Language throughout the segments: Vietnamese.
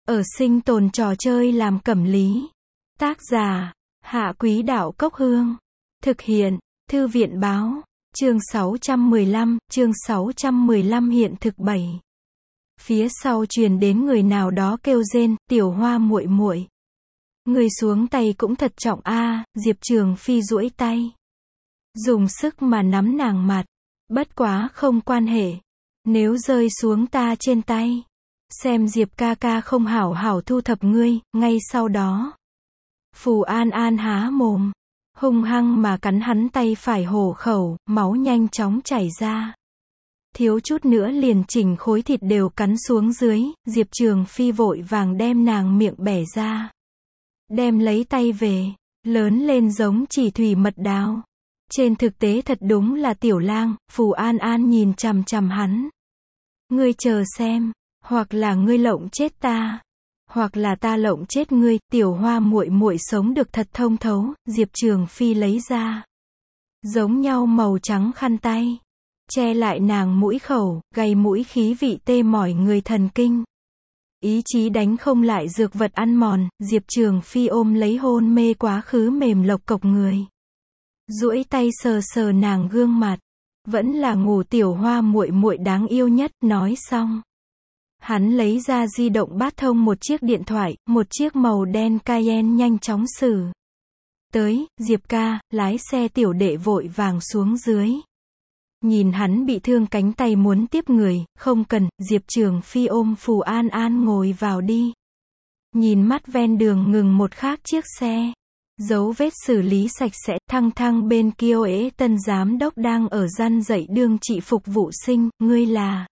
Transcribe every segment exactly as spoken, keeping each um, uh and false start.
Ở sinh tồn trò chơi làm cẩm lý. Tác giả, Hạ Quý Đạo Cốc Hương. Thực hiện, Thư viện Báo. Chương sáu trăm mười lăm, chương sáu trăm mười lăm hiện thực bảy. Phía sau truyền đến người nào đó kêu rên, Tiểu Hoa muội muội. Người xuống tay cũng thật trọng a. Diệp Trường Phi duỗi tay. Dùng sức mà nắm nàng mặt. Bất quá không quan hệ. Nếu rơi xuống ta trên tay. Xem Diệp ca ca không hảo hảo thu thập ngươi, ngay sau đó. Phù An An há mồm. Hung hăng mà cắn hắn tay phải hổ khẩu, máu nhanh chóng chảy ra. Thiếu chút nữa liền chỉnh khối thịt đều cắn xuống dưới, Diệp Trường Phi vội vàng đem nàng miệng bẻ ra. Đem lấy tay về, lớn lên giống chỉ thủy mật đào. Trên thực tế thật đúng là tiểu lang, Phù An An nhìn chằm chằm hắn. Ngươi chờ xem, hoặc là ngươi lộng chết ta, hoặc là ta lộng chết ngươi. Tiểu Hoa muội muội sống được thật thông thấu, Diệp Trường Phi lấy ra giống nhau màu trắng khăn tay, che lại nàng mũi khẩu, gầy mũi khí vị tê mỏi người thần kinh. Ý chí đánh không lại dược vật ăn mòn, Diệp Trường Phi ôm lấy hôn mê quá khứ mềm lộc cộc người. Duỗi tay sờ sờ nàng gương mặt. Vẫn là ngủ Tiểu Hoa muội muội đáng yêu nhất, nói xong. Hắn lấy ra di động bát thông một chiếc điện thoại, một chiếc màu đen Cayenne nhanh chóng xử. Tới, Diệp ca, lái xe tiểu đệ vội vàng xuống dưới. Nhìn hắn bị thương cánh tay muốn tiếp người, không cần, Diệp Trường Phi ôm Phù An An ngồi vào đi. Nhìn mắt ven đường ngừng một khác chiếc xe. Dấu vết xử lý sạch sẽ, thăng thăng bên kia ế tân giám đốc đang ở gian dạy đương trị phục vụ sinh, ngươi là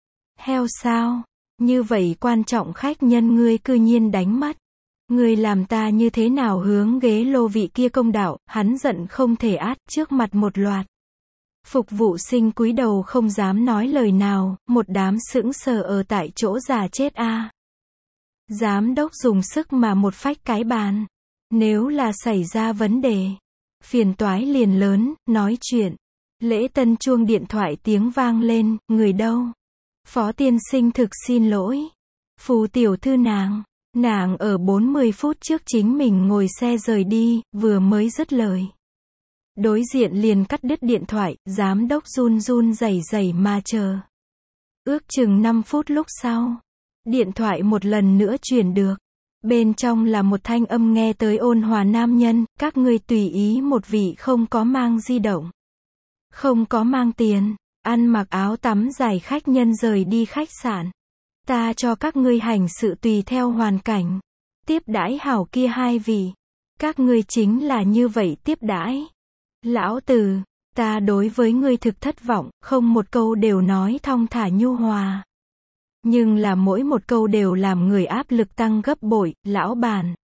heo sao? Như vậy quan trọng khách nhân ngươi cư nhiên đánh mất. Ngươi làm ta như thế nào hướng ghế lô vị kia công đạo, hắn giận không thể át, trước mặt một loạt. Phục vụ sinh cúi đầu không dám nói lời nào, một đám sững sờ ở tại chỗ già chết a. Giám đốc dùng sức mà một phách cái bàn. Nếu là xảy ra vấn đề, phiền toái liền lớn, nói chuyện. Lễ tân chuông điện thoại tiếng vang lên, người đâu? Phó tiên sinh thực xin lỗi. Phù tiểu thư nàng, nàng ở bốn mươi phút trước chính mình ngồi xe rời đi, vừa mới dứt lời. Đối diện liền cắt đứt điện thoại, giám đốc run run rẩy rẩy mà chờ. Ước chừng năm phút lúc sau, điện thoại một lần nữa truyền được. Bên trong là một thanh âm nghe tới ôn hòa nam nhân, các ngươi tùy ý một vị không có mang di động, không có mang tiền, ăn mặc áo tắm dài khách nhân rời đi khách sạn. Ta cho các ngươi hành sự tùy theo hoàn cảnh. Tiếp đãi hảo kia hai vị. Các ngươi chính là như vậy tiếp đãi. Lão Từ, ta đối với ngươi thực thất vọng, không một câu đều nói thong thả nhu hòa. Nhưng là mỗi một câu đều làm người áp lực tăng gấp bội, lão bản.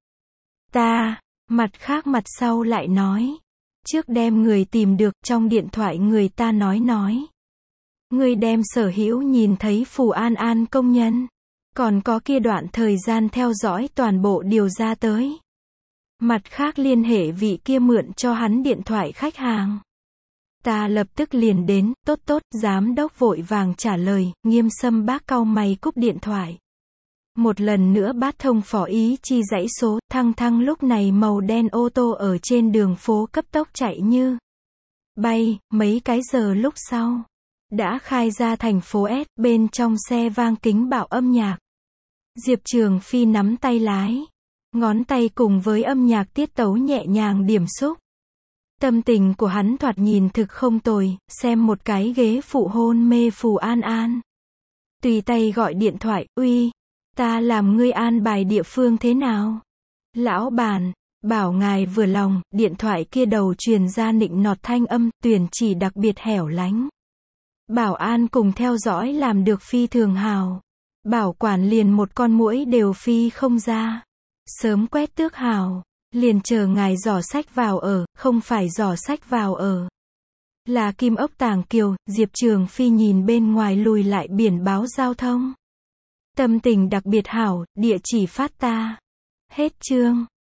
Ta, mặt khác mặt sau lại nói. Trước đem người tìm được, trong điện thoại người ta nói nói. Người đem sở hữu nhìn thấy Phù An An công nhân. Còn có kia đoạn thời gian theo dõi toàn bộ điều ra tới. Mặt khác liên hệ vị kia mượn cho hắn điện thoại khách hàng. Ta lập tức liền đến, tốt tốt, giám đốc vội vàng trả lời, Nghiêm Sâm bác cau mày cúp điện thoại. Một lần nữa bát thông phó ý chi dãy số, thăng thăng lúc này màu đen ô tô ở trên đường phố cấp tốc chạy như bay, mấy cái giờ lúc sau. Đã khai ra thành phố S, bên trong xe vang kính bạo âm nhạc. Diệp Trường Phi nắm tay lái. Ngón tay cùng với âm nhạc tiết tấu nhẹ nhàng điểm xúc. Tâm tình của hắn thoạt nhìn thực không tồi, xem một cái ghế phụ hôn mê Phù An An. Tùy tay gọi điện thoại, uy, ta làm ngươi an bài địa phương thế nào? Lão bản, bảo ngài vừa lòng, điện thoại kia đầu truyền ra nịnh nọt thanh âm, tuyển chỉ đặc biệt hẻo lánh. Bảo an cùng theo dõi làm được phi thường hào. Bảo quản liền một con muỗi đều phi không ra. Sớm quét tước hào. Liền chờ ngài giỏ sách vào ở, không phải giỏ sách vào ở. Là Kim Ốc Tàng Kiều, Diệp Trường Phi nhìn bên ngoài lùi lại biển báo giao thông. Tâm tình đặc biệt hảo, địa chỉ phát ta. Hết chương.